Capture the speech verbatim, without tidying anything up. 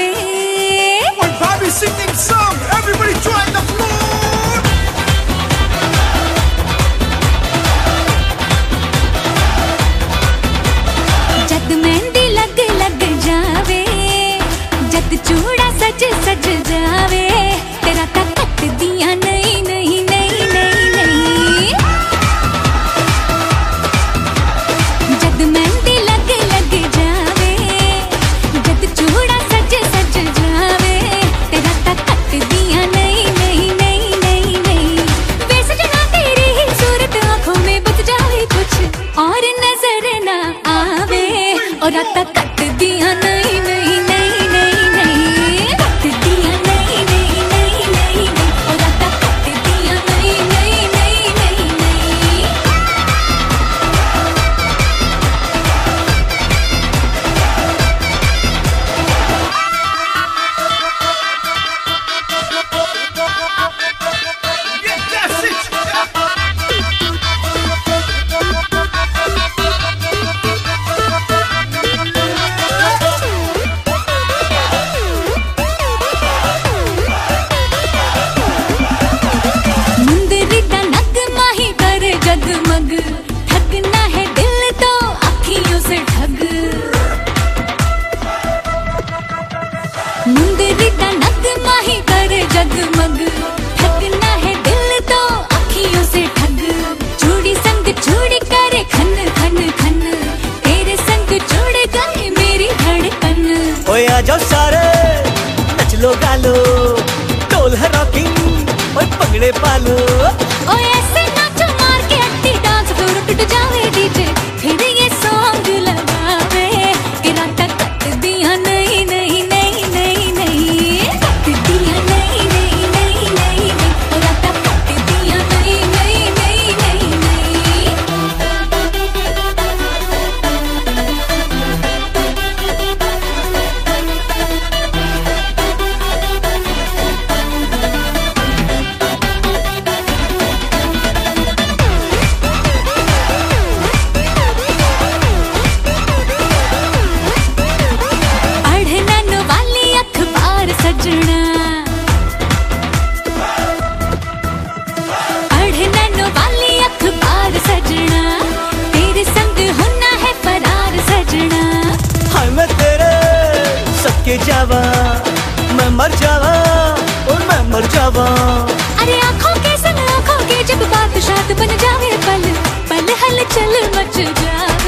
जावे। When Bobby singing song, everybody join the floor. जद मेहंदी लग लग जावे, जद चूड़ा सज सज जावे, तेरा ता कट दिया नहीं नहीं नहीं नहीं नहीं। जद मेहंदी लग लग जावे, जद चूड़ा सज सज जावे, तेरा ता कट दिया नहीं नहीं नहीं नहीं नहीं। वे सजना तेरी ही सूरत आंखों में बस जाए कुछ और नजर ना आवे, और राता कट दिया नहीं नहीं नहीं नहीं नहीं। कट दिया नहीं नहीं नहीं नहीं नहीं, और राता कट दिया नहीं नहीं नहीं नहीं नहीं। Yeah, that's it. मुंदरी दा नग माही कर जगमग, ठगना है दिल तो अखियों से ठग। मुंदरी दा नग माही कर जगमग, ठगना है दिल तो अखियों से ठग। चूड़ी संग चूड़ी करे खन खन खन, तेरे संग जुड़ गई मेरी धड़कन। ओए आ जाओ सारे नच लो गालो, ढोल है रॉकिंग ओए पगड़े पालो। ओ ऐसे नाचो मार के अट्टी डांस फ्लोर टूट जावे डीजे, फिर ये सॉन्ग लगावे कि राता कट दिया नहीं नहीं नहीं नहीं नहीं। कट दिया नहीं नहीं नहीं नहीं नहीं, और राता कट दिया नहीं नहीं नहीं नहीं नहीं। अढ़नन वाली अखबार सजना, अढ़नन वाली अखबार सजना, तेरे संग होना है फरार सजना। हाय मैं तेरे सबके जावा, मैं मर जावा और मैं मर जावा। अरे आंखों के संग आंखों के जब बात शाद बन जावे, पल पल हलचल मच जावे।